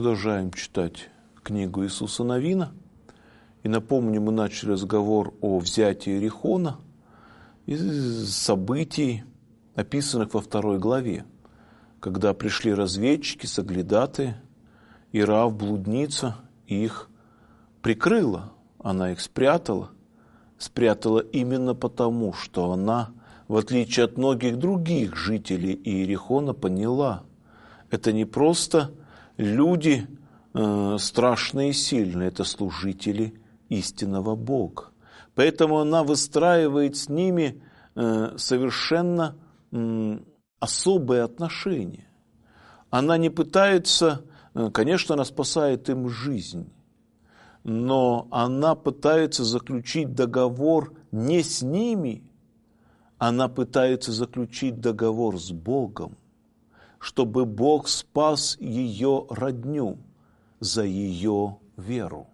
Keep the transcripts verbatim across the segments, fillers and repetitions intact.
Продолжаем читать книгу Иисуса Навина. И напомню, мы начали разговор о взятии Иерихона из событий, описанных во второй главе, когда пришли разведчики, соглядатые, и Раав, блудница, их прикрыла, она их спрятала. Спрятала именно потому, что она, в отличие от многих других жителей Иерихона, поняла, это не просто люди э, страшные и сильные, это служители истинного Бога. Поэтому она выстраивает с ними э, совершенно э, особые отношения. Она не пытается, э, конечно, она спасает им жизнь, но она пытается заключить договор не с ними, она пытается заключить договор с Богом, чтобы Бог спас ее родню за ее веру.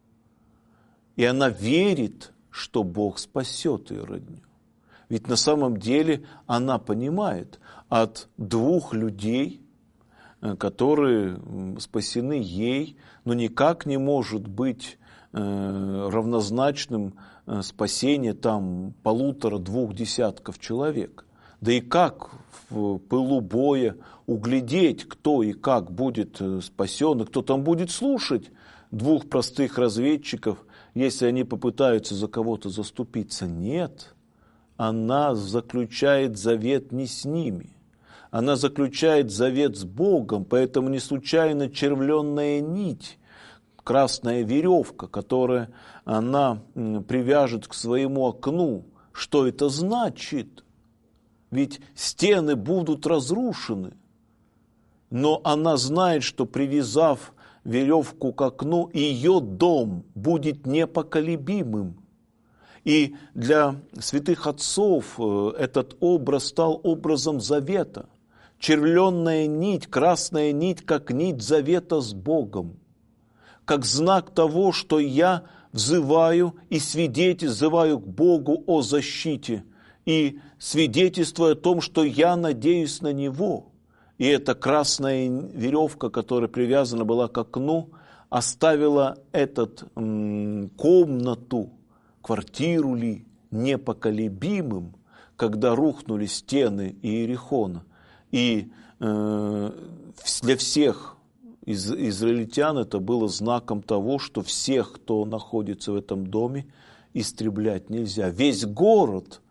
И она верит, что Бог спасет ее родню. Ведь на самом деле она понимает, от двух людей, которые спасены ей, но никак не может быть равнозначным спасение там полутора-двух десятков человек. Да и как в пылу боя углядеть, кто и как будет спасен, и кто там будет слушать двух простых разведчиков, если они попытаются за кого-то заступиться? Нет, она заключает завет не с ними, она заключает завет с Богом, поэтому не случайно червленная нить, красная веревка, которую она привяжет к своему окну. Что это значит? Ведь стены будут разрушены, но она знает, что, привязав веревку к окну, ее дом будет непоколебимым. И для святых отцов этот образ стал образом завета. Червленная нить, красная нить, как нить завета с Богом, как знак того, что я взываю и свидетельствую к Богу о защите, и свидетельствую о том, что я надеюсь на Него. И эта красная веревка, которая привязана была к окну, оставила этот м, комнату, квартиру ли, непоколебимым, когда рухнули стены Иерихона. И э, для всех из, израильтян это было знаком того, что всех, кто находится в этом доме, истреблять нельзя. Весь город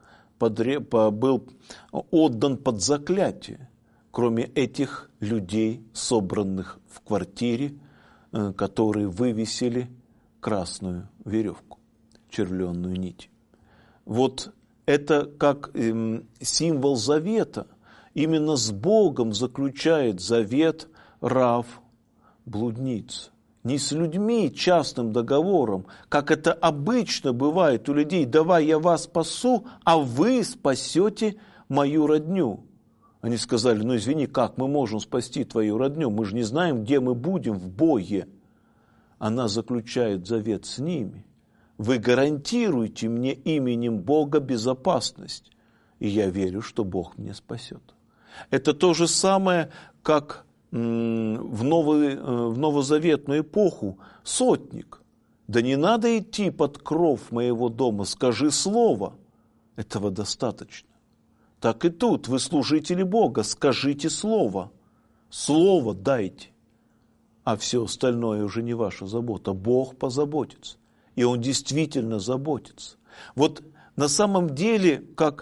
был отдан под заклятие, кроме этих людей, собранных в квартире, которые вывесили красную веревку, червленную нить. Вот это как символ завета. Именно с Богом заключает завет Раав, блудница. Не с людьми частным договором, как это обычно бывает у людей: давай я вас спасу, а вы спасете мою родню. Они сказали: ну извини, как мы можем спасти твою родню? Мы же не знаем, где мы будем в бое. Она заключает завет с ними. Вы гарантируете мне именем Бога безопасность, и я верю, что Бог меня спасет. Это то же самое, как в, новый, в новозаветную эпоху сотник. Да не надо идти под кров моего дома, скажи слово. Этого достаточно. Так и тут, вы служители Бога, скажите слово. Слово дайте. А все остальное уже не ваша забота. Бог позаботится. И Он действительно заботится. Вот на самом деле, как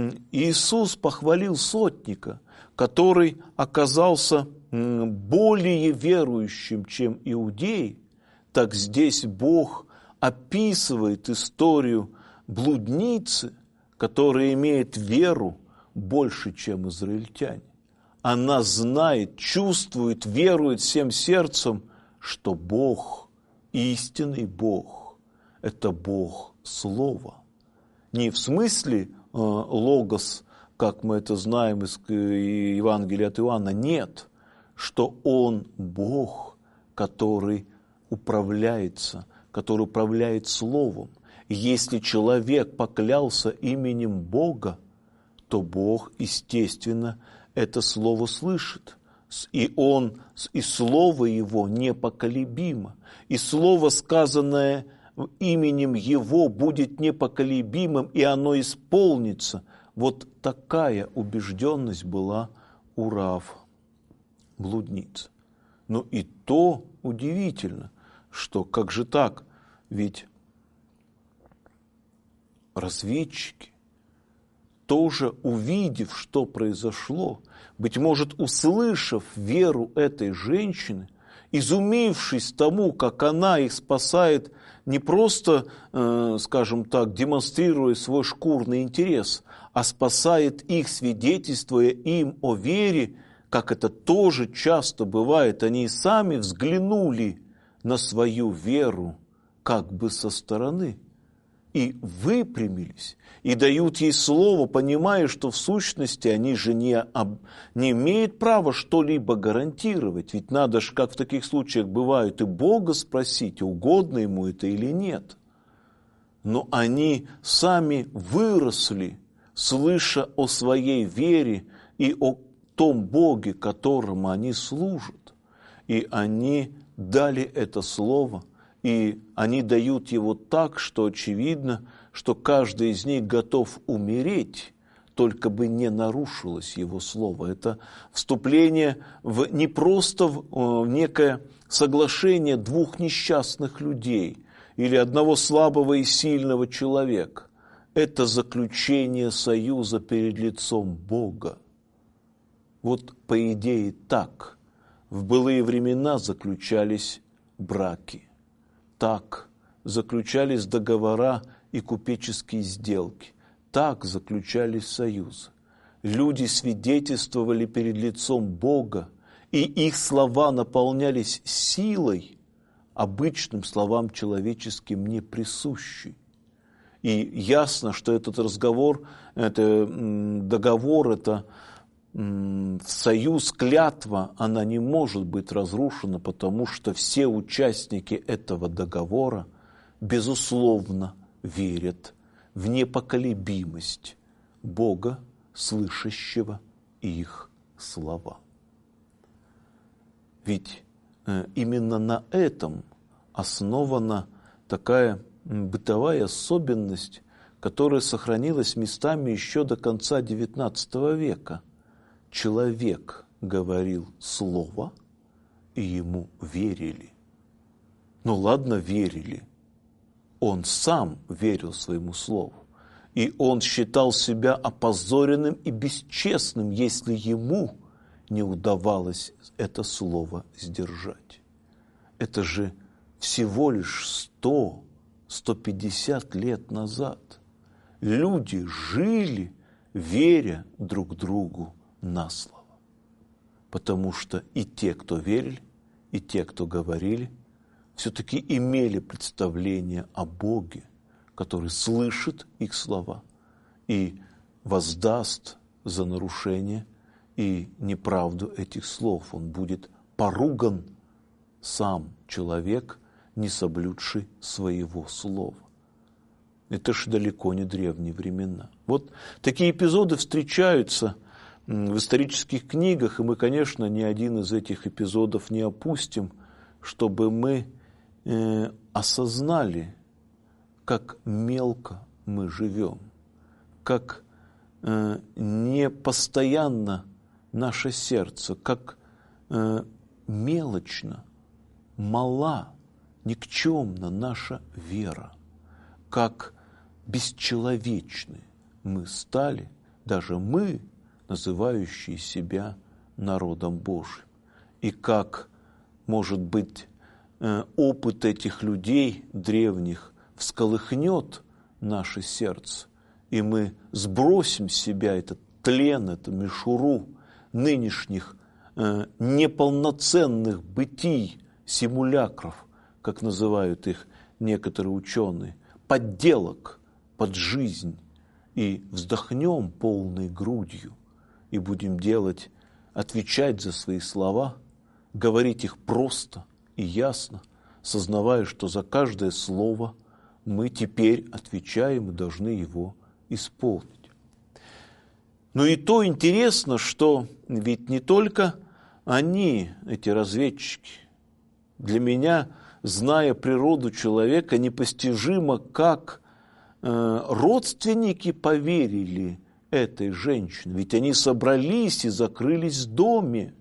Иисус похвалил сотника, который оказался более верующим, чем иудеи, так здесь Бог описывает историю блудницы, которая имеет веру больше, чем израильтяне. Она знает, чувствует, верует всем сердцем, что Бог, истинный Бог, это Бог Слова. Не в смысле э, логос, как мы это знаем из Евангелия от Иоанна, нет, что Он Бог, который управляется, который управляет Словом. Если человек поклялся именем Бога, то Бог, естественно, это слово слышит. и Он, и Слово Его непоколебимо, и Слово, сказанное именем Его, будет непоколебимым, и оно исполнится. Вот такая убежденность была у Раав, блудницы. Но и то удивительно, что как же так, ведь разведчики, тоже увидев, что произошло, быть может, услышав веру этой женщины, изумившись тому, как она их спасает, не просто, э, скажем так, демонстрируя свой шкурный интерес, а спасает их, свидетельствуя им о вере, как это тоже часто бывает, они и сами взглянули на свою веру как бы со стороны и выпрямились, и дают ей слово, понимая, что в сущности они же не, об, не имеют права что-либо гарантировать. Ведь надо же, как в таких случаях бывает, и Бога спросить, угодно ему это или нет. Но они сами выросли, слыша о своей вере и о том Боге, которому они служат. И они дали это слово, и они дают его так, что очевидно, что каждый из них готов умереть, только бы не нарушилось его слово. Это вступление в, не просто в, в некое соглашение двух несчастных людей или одного слабого и сильного человека. Это заключение союза перед лицом Бога. Вот по идее так в былые времена заключались браки. Так заключались договора и купеческие сделки. Так заключались союзы. Люди свидетельствовали перед лицом Бога, и их слова наполнялись силой, обычным словам человеческим не присущей. И ясно, что этот разговор, это договор, это союз, клятва, она не может быть разрушена, потому что все участники этого договора, безусловно, верят в непоколебимость Бога, слышащего их слова. Ведь именно на этом основана такая бытовая особенность, которая сохранилась местами еще до конца девятнадцатого века. Человек говорил слово, и ему верили. Ну ладно, верили. Он сам верил своему слову. И он считал себя опозоренным и бесчестным, если ему не удавалось это слово сдержать. Это же всего лишь сто - сто пятьдесят лет назад. Люди жили, веря друг другу на слово. Потому что и те, кто верили, и те, кто говорили, все-таки имели представление о Боге, который слышит их слова и воздаст за нарушение и неправду этих слов. Он будет поруган, сам человек, не соблюдший своего слова. Это ж далеко не древние времена. Вот такие эпизоды встречаются в исторических книгах, и мы, конечно, ни один из этих эпизодов не опустим, чтобы мы э, осознали, как мелко мы живем, как э, непостоянно наше сердце, как э, мелочно, мала, никчемна наша вера, как бесчеловечны мы стали, даже мы, называющие себя народом Божьим. И как, может быть, опыт этих людей древних всколыхнет наше сердце, и мы сбросим с себя этот тлен, эту мишуру нынешних неполноценных бытий, симулякров, как называют их некоторые ученые, подделок под жизнь, и вздохнем полной грудью, и будем делать, отвечать за свои слова, говорить их просто и ясно, сознавая, что за каждое слово мы теперь отвечаем и должны его исполнить. Но и то интересно, что ведь не только они, эти разведчики, для меня, зная природу человека, непостижимо, как э, родственники поверили этой женщине. Ведь они собрались и закрылись в доме,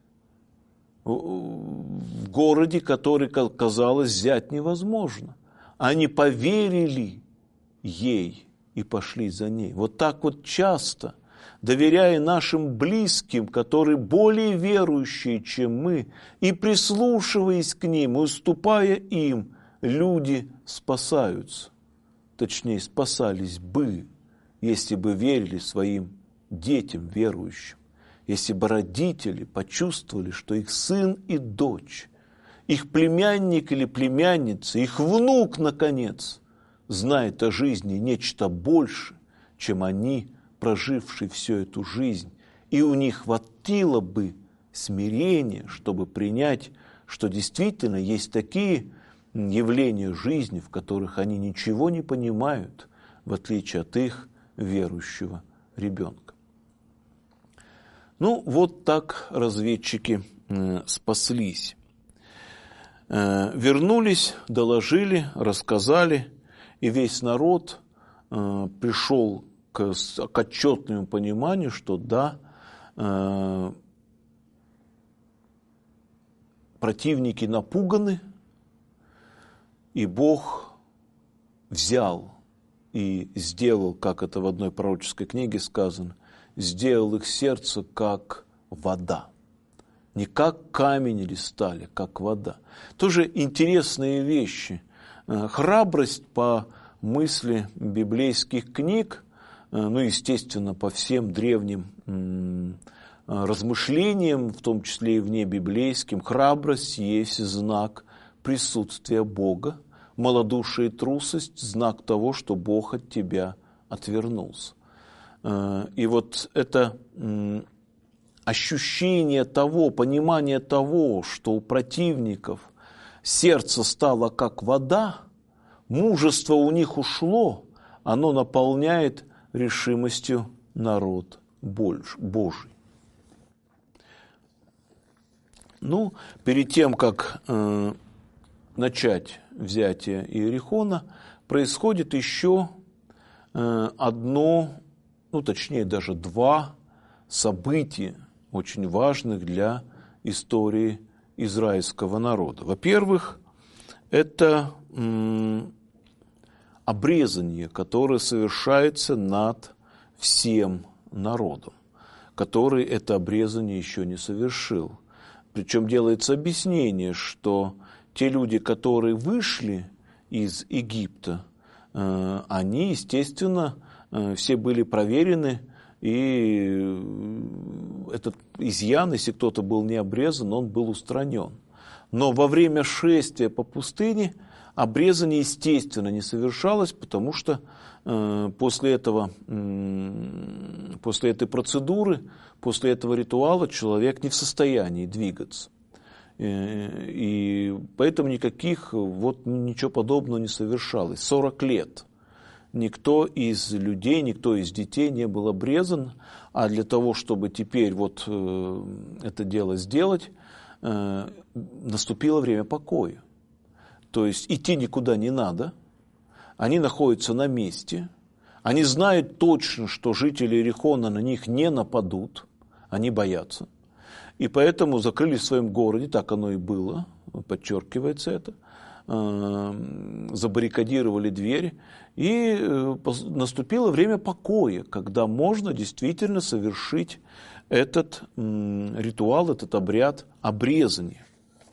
в городе, который, казалось, взять невозможно. Они поверили ей и пошли за ней. Вот так вот часто, доверяя нашим близким, которые более верующие, чем мы, и прислушиваясь к ним, и уступая им, люди спасаются. Точнее, спасались бы, если бы верили своим детям верующим. Если бы родители почувствовали, что их сын и дочь, их племянник или племянница, их внук, наконец, знает о жизни нечто больше, чем они, прожившие всю эту жизнь, и у них хватило бы смирения, чтобы принять, что действительно есть такие явления жизни, в которых они ничего не понимают, в отличие от их верующего ребенка. Ну, вот так разведчики э, спаслись. Э, вернулись, доложили, рассказали, и весь народ э, пришел к, к отчетному пониманию, что да, э, противники напуганы, и Бог взял и сделал, как это в одной пророческой книге сказано, сделал их сердце как вода. Не как камень или сталь, а как вода. Тоже интересные вещи. Храбрость по мысли библейских книг, ну, естественно, по всем древним размышлениям, в том числе и вне библейским, храбрость есть знак присутствия Бога, малодушие и трусость – знак того, что Бог от тебя отвернулся. И вот это ощущение того, понимание того, что у противников сердце стало как вода, мужество у них ушло, оно наполняет решимостью народ Божий. Ну, перед тем, как э, начать взятие Иерихона, происходит еще э, одно, ну, точнее, даже два события, очень важных для истории израильского народа. Во-первых, это м, обрезание, которое совершается над всем народом, который это обрезание еще не совершил. Причем делается объяснение, что те люди, которые вышли из Египта, э, они, естественно, э, все были проверены, и этот изъян, если кто-то был не обрезан, он был устранен. Но во время шествия по пустыне обрезание, естественно, не совершалось, потому что э, после этого, э, после этой процедуры, после этого ритуала человек не в состоянии двигаться. Э, и поэтому никаких, вот ничего подобного не совершалось. сорок лет никто из людей, никто из детей не был обрезан, а для того, чтобы теперь вот э, это дело сделать, э, наступило время покоя. То есть идти никуда не надо, они находятся на месте, они знают точно, что жители Иерихона на них не нападут, они боятся. И поэтому закрылись в своем городе, так оно и было, подчеркивается это, забаррикадировали двери, и наступило время покоя, когда можно действительно совершить этот ритуал, этот обряд обрезания.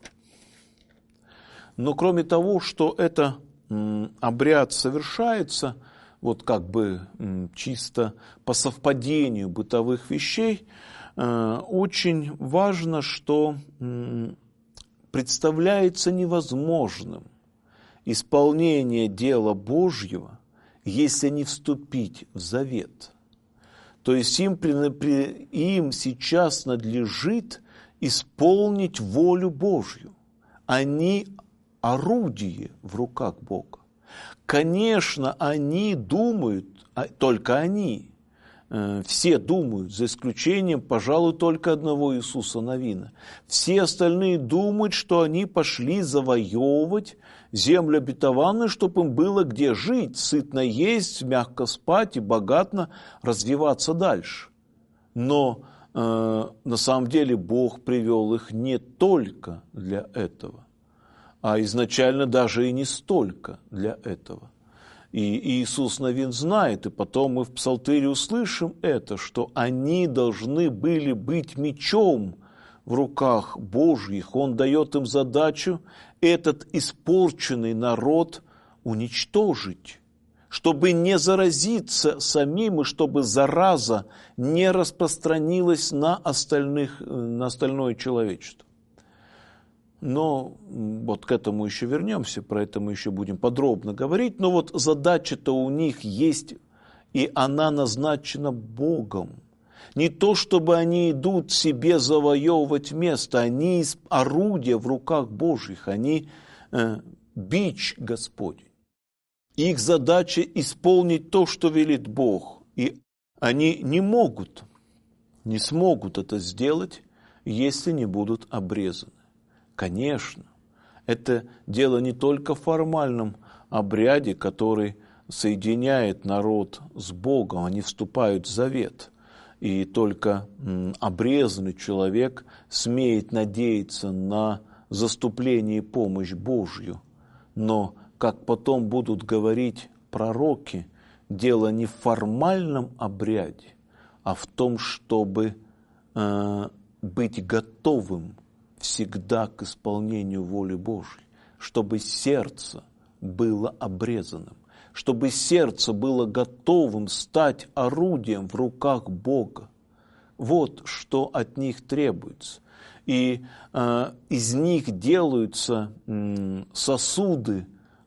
Но кроме того, что это обряд совершается вот как бы чисто по совпадению бытовых вещей, очень важно, что представляется невозможным исполнение дела Божьего, если не вступить в завет. То есть им, им сейчас надлежит исполнить волю Божью. Они орудие в руках Бога. Конечно, они думают, только они, все думают, за исключением, пожалуй, только одного Иисуса Навина. Все остальные думают, что они пошли завоевывать землю обетованную, чтобы им было где жить, сытно есть, мягко спать и богатно развиваться дальше. Но э, на самом деле Бог привел их не только для этого, а изначально даже и не столько для этого. И Иисус Навин знает, и потом мы в Псалтыре услышим это, что они должны были быть мечом в руках Божьих. Он дает им задачу этот испорченный народ уничтожить, чтобы не заразиться самим, и чтобы зараза не распространилась на, остальных, на остальное человечество. Но вот к этому еще вернемся, про это мы еще будем подробно говорить. Но вот задача-то у них есть, и она назначена Богом. Не то, чтобы они идут себе завоевывать место, они орудия в руках Божьих, они э, бич Господень. Их задача исполнить то, что велит Бог, и они не могут, не смогут это сделать, если не будут обрезаны. Конечно, это дело не только в формальном обряде, который соединяет народ с Богом, они вступают в завет, и только обрезанный человек смеет надеяться на заступление и помощь Божью. Но, как потом будут говорить пророки, дело не в формальном обряде, а в том, чтобы э, быть готовым всегда к исполнению воли Божьей, чтобы сердце было обрезанным, чтобы сердце было готовым стать орудием в руках Бога. Вот что от них требуется. И э, из них делаются э, сосуды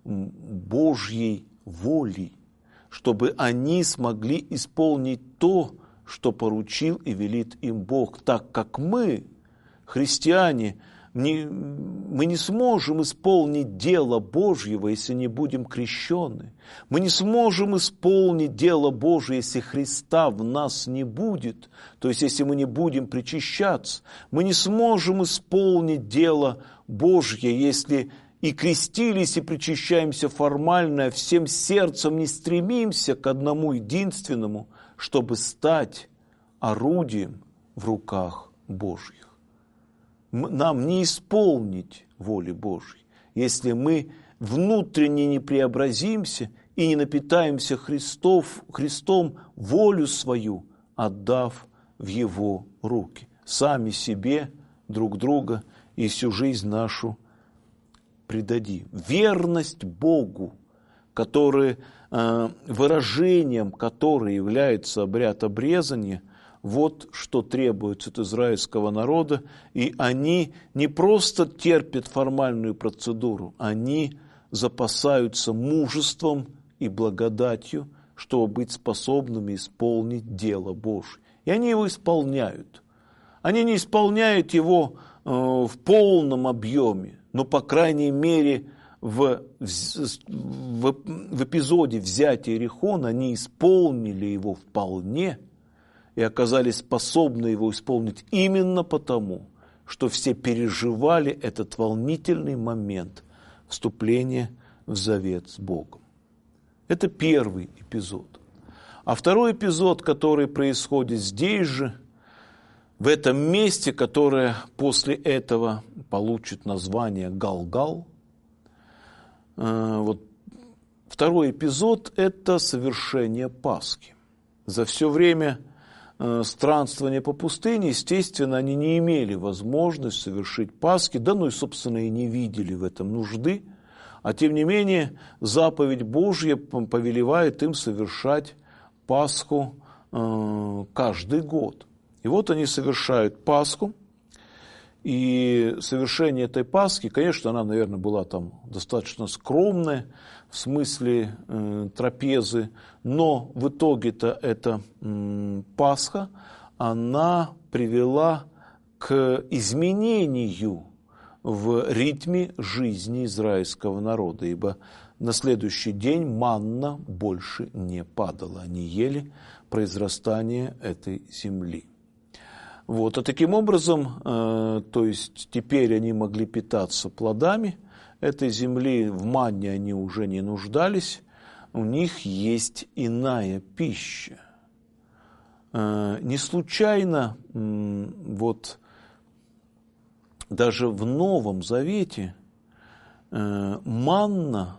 Божьей воли, чтобы они смогли исполнить то, что поручил и велит им Бог, так как мы, христиане, не, мы не сможем исполнить дело Божьего, если не будем крещены. Мы не сможем исполнить дело Божие, если Христа в нас не будет, то есть если мы не будем причащаться. Мы не сможем исполнить дело Божье, если и крестились, и причащаемся формально, а всем сердцем не стремимся к одному единственному, чтобы стать орудием в руках Божьих. Нам не исполнить воли Божьей, если мы внутренне не преобразимся и не напитаемся Христов, Христом волю свою, отдав в Его руки, сами себе, друг друга и всю жизнь нашу предадим. Верность Богу, который, выражением которой является обряд обрезания, вот что требуется от израильского народа, и они не просто терпят формальную процедуру, они запасаются мужеством и благодатью, чтобы быть способными исполнить дело Божие. И они его исполняют. Они не исполняют его э, в полном объеме, но, по крайней мере, в, в, в, в эпизоде взятия Иерихона они исполнили его вполне, и оказались способны его исполнить именно потому, что все переживали этот волнительный момент вступления в завет с Богом. Это первый эпизод. А второй эпизод, который происходит здесь же, в этом месте, которое после этого получит название Галгал, вот второй эпизод – это совершение Пасхи. За все время странствования по пустыне, естественно, они не имели возможности совершить Пасхи, да ну и, собственно, и не видели в этом нужды, а тем не менее заповедь Божья повелевает им совершать Пасху э, каждый год. И вот они совершают Пасху, и совершение этой Пасхи, конечно, она, наверное, была там достаточно скромная, в смысле э, трапезы, но в итоге-то эта э, Пасха, она привела к изменению в ритме жизни израильского народа, ибо на следующий день манна больше не падала, они ели произрастание этой земли. Вот, а таким образом, э, то есть теперь они могли питаться плодами этой земли, в манне они уже не нуждались, у них есть иная пища. Э, не случайно э, вот даже в Новом Завете э, манна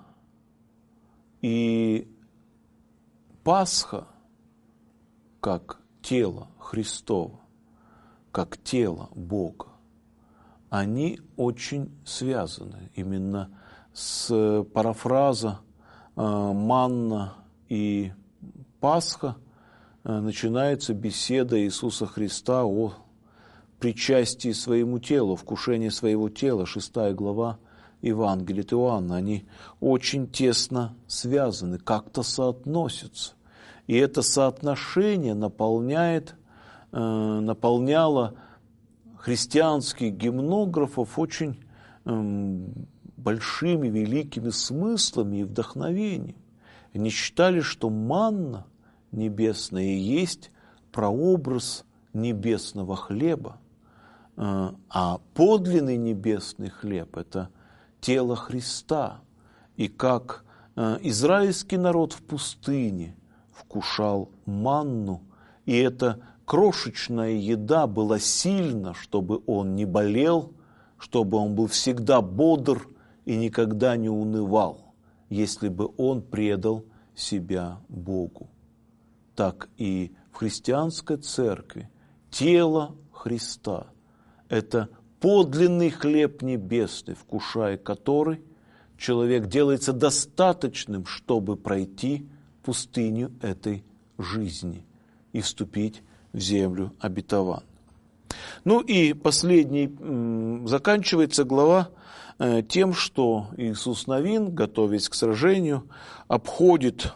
и Пасха, как тело Христово, как тело Бога, они очень связаны. Именно с парафраза э, «манна» и «Пасха» э, начинается беседа Иисуса Христа о причастии своему телу, вкушении своего тела, шестая глава Евангелия от Иоанна. Они очень тесно связаны, как-то соотносятся. И это соотношение наполняет наполняла христианских гимнографов очень большими, великими смыслами и вдохновением. Они считали, что манна небесная и есть прообраз небесного хлеба, а подлинный небесный хлеб – это тело Христа. И как израильский народ в пустыне вкушал манну, и это крошечная еда была сильна, чтобы он не болел, чтобы он был всегда бодр и никогда не унывал, если бы он предал себя Богу. Так и в христианской церкви тело Христа – это подлинный хлеб небесный, вкушая который человек делается достаточным, чтобы пройти пустыню этой жизни и вступить в землю обетованную. Ну и последний, заканчивается глава тем, что Иисус Навин, готовясь к сражению, обходит,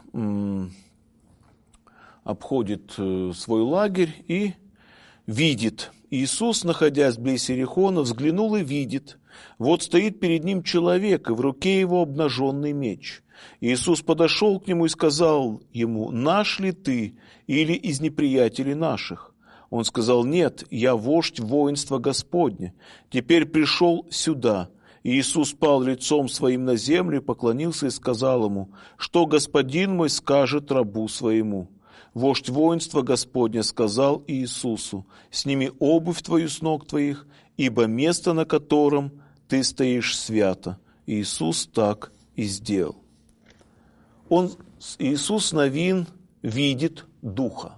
обходит свой лагерь и видит. Иисус, находясь близ Иерихона, взглянул и видит. Вот стоит перед ним человек, и в руке его обнаженный меч. Иисус подошел к нему и сказал ему: «Наш ли ты или из неприятелей наших?» Он сказал: «Нет, я вождь воинства Господня. Теперь пришел сюда». И Иисус пал лицом своим на землю, поклонился и сказал ему: «Что господин мой скажет рабу своему?» Вождь воинства Господня сказал Иисусу: «Сними обувь твою с ног твоих, ибо место, на котором ты стоишь, свято». Иисус так и сделал. Он, Иисус Навин видит Духа.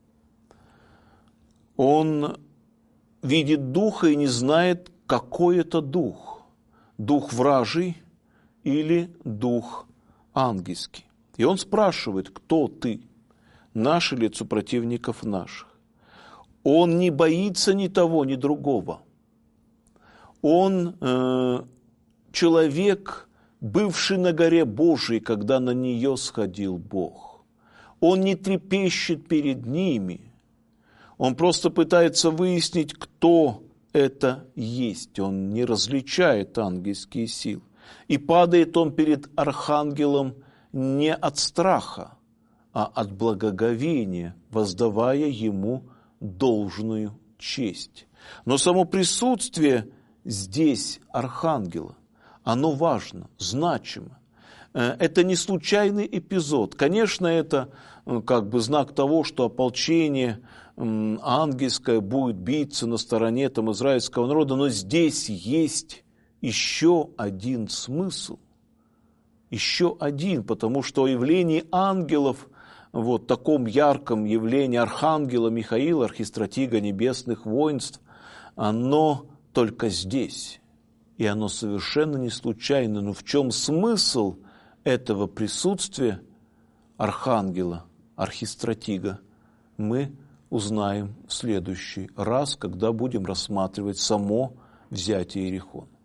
Он видит Духа и не знает, какой это Дух. Дух вражий или Дух ангельский. И он спрашивает: «Кто ты? Наши ли супротивников наших?» Он не боится ни того, ни другого. Он э, человек, бывший на горе Божией, когда на нее сходил Бог. Он не трепещет перед ними. Он просто пытается выяснить, кто это есть. Он не различает ангельские силы. И падает он перед архангелом не от страха, а от благоговения, воздавая ему должную честь. Но само присутствие здесь архангела, оно важно, значимо. Это не случайный эпизод. Конечно, это как бы знак того, что ополчение ангельское будет биться на стороне там израильского народа, но здесь есть еще один смысл. Еще один, потому что о явлении ангелов, вот таком ярком явлении архангела Михаила, архистратига небесных воинств, оно только здесь. И оно совершенно не случайно. Но в чем смысл этого присутствия архангела, архистратига, мы узнаем в следующий раз, когда будем рассматривать само взятие Иерихона.